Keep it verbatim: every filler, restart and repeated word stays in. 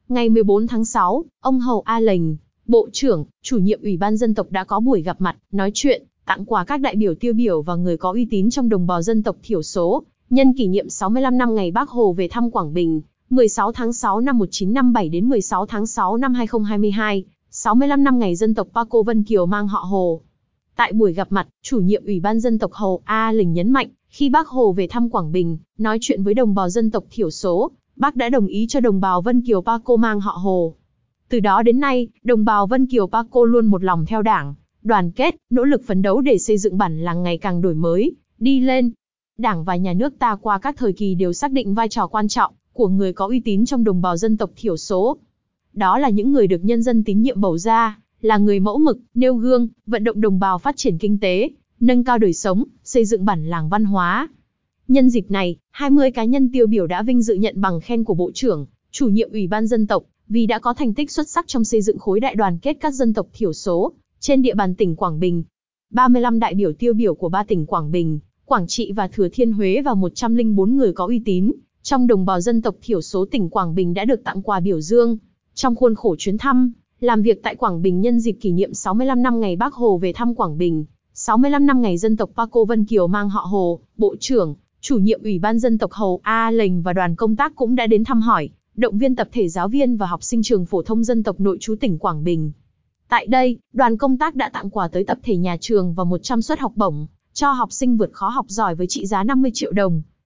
Ngày mười bốn tháng sáu, ông Hầu A Lệnh, Bộ trưởng, chủ nhiệm Ủy ban dân tộc đã có buổi gặp mặt, nói chuyện, tặng quà các đại biểu tiêu biểu và người có uy tín trong đồng bào dân tộc thiểu số, nhân kỷ niệm sáu mươi lăm năm ngày Bác Hồ về thăm Quảng Bình, mười sáu tháng sáu năm một nghìn chín trăm năm mươi bảy đến mười sáu tháng sáu năm hai nghìn không trăm hai mươi hai, sáu mươi lăm năm ngày dân tộc Paco Vân Kiều mang họ Hồ. Tại buổi gặp mặt, chủ nhiệm Ủy ban dân tộc Hầu A Lệnh nhấn mạnh, khi Bác Hồ về thăm Quảng Bình, nói chuyện với đồng bào dân tộc thiểu số, Bác đã đồng ý cho đồng bào Vân Kiều Paco mang họ Hồ. Từ đó đến nay, đồng bào Vân Kiều Paco luôn một lòng theo Đảng, đoàn kết, nỗ lực phấn đấu để xây dựng bản làng ngày càng đổi mới, đi lên. Đảng và nhà nước ta qua các thời kỳ đều xác định vai trò quan trọng của người có uy tín trong đồng bào dân tộc thiểu số. Đó là những người được nhân dân tín nhiệm bầu ra, là người mẫu mực, nêu gương, vận động đồng bào phát triển kinh tế, nâng cao đời sống, xây dựng bản làng văn hóa. Nhân dịp này, hai mươi cá nhân tiêu biểu đã vinh dự nhận bằng khen của Bộ trưởng, chủ nhiệm Ủy ban dân tộc, vì đã có thành tích xuất sắc trong xây dựng khối đại đoàn kết các dân tộc thiểu số trên địa bàn tỉnh Quảng Bình. ba mươi lăm đại biểu tiêu biểu của ba tỉnh Quảng Bình, Quảng Trị và Thừa Thiên Huế và một trăm lẻ bốn người có uy tín trong đồng bào dân tộc thiểu số tỉnh Quảng Bình đã được tặng quà biểu dương. Trong khuôn khổ chuyến thăm, làm việc tại Quảng Bình nhân dịp kỷ niệm sáu mươi lăm năm ngày Bác Hồ về thăm Quảng Bình, sáu mươi lăm năm ngày dân tộc Paco Vân Kiều mang họ Hồ, Bộ trưởng, chủ nhiệm Ủy ban dân tộc Hầu A Lệnh và đoàn công tác cũng đã đến thăm hỏi, động viên tập thể giáo viên và học sinh trường phổ thông dân tộc nội trú tỉnh Quảng Bình. Tại đây, đoàn công tác đã tặng quà tới tập thể nhà trường và một trăm suất học bổng cho học sinh vượt khó học giỏi với trị giá năm mươi triệu đồng.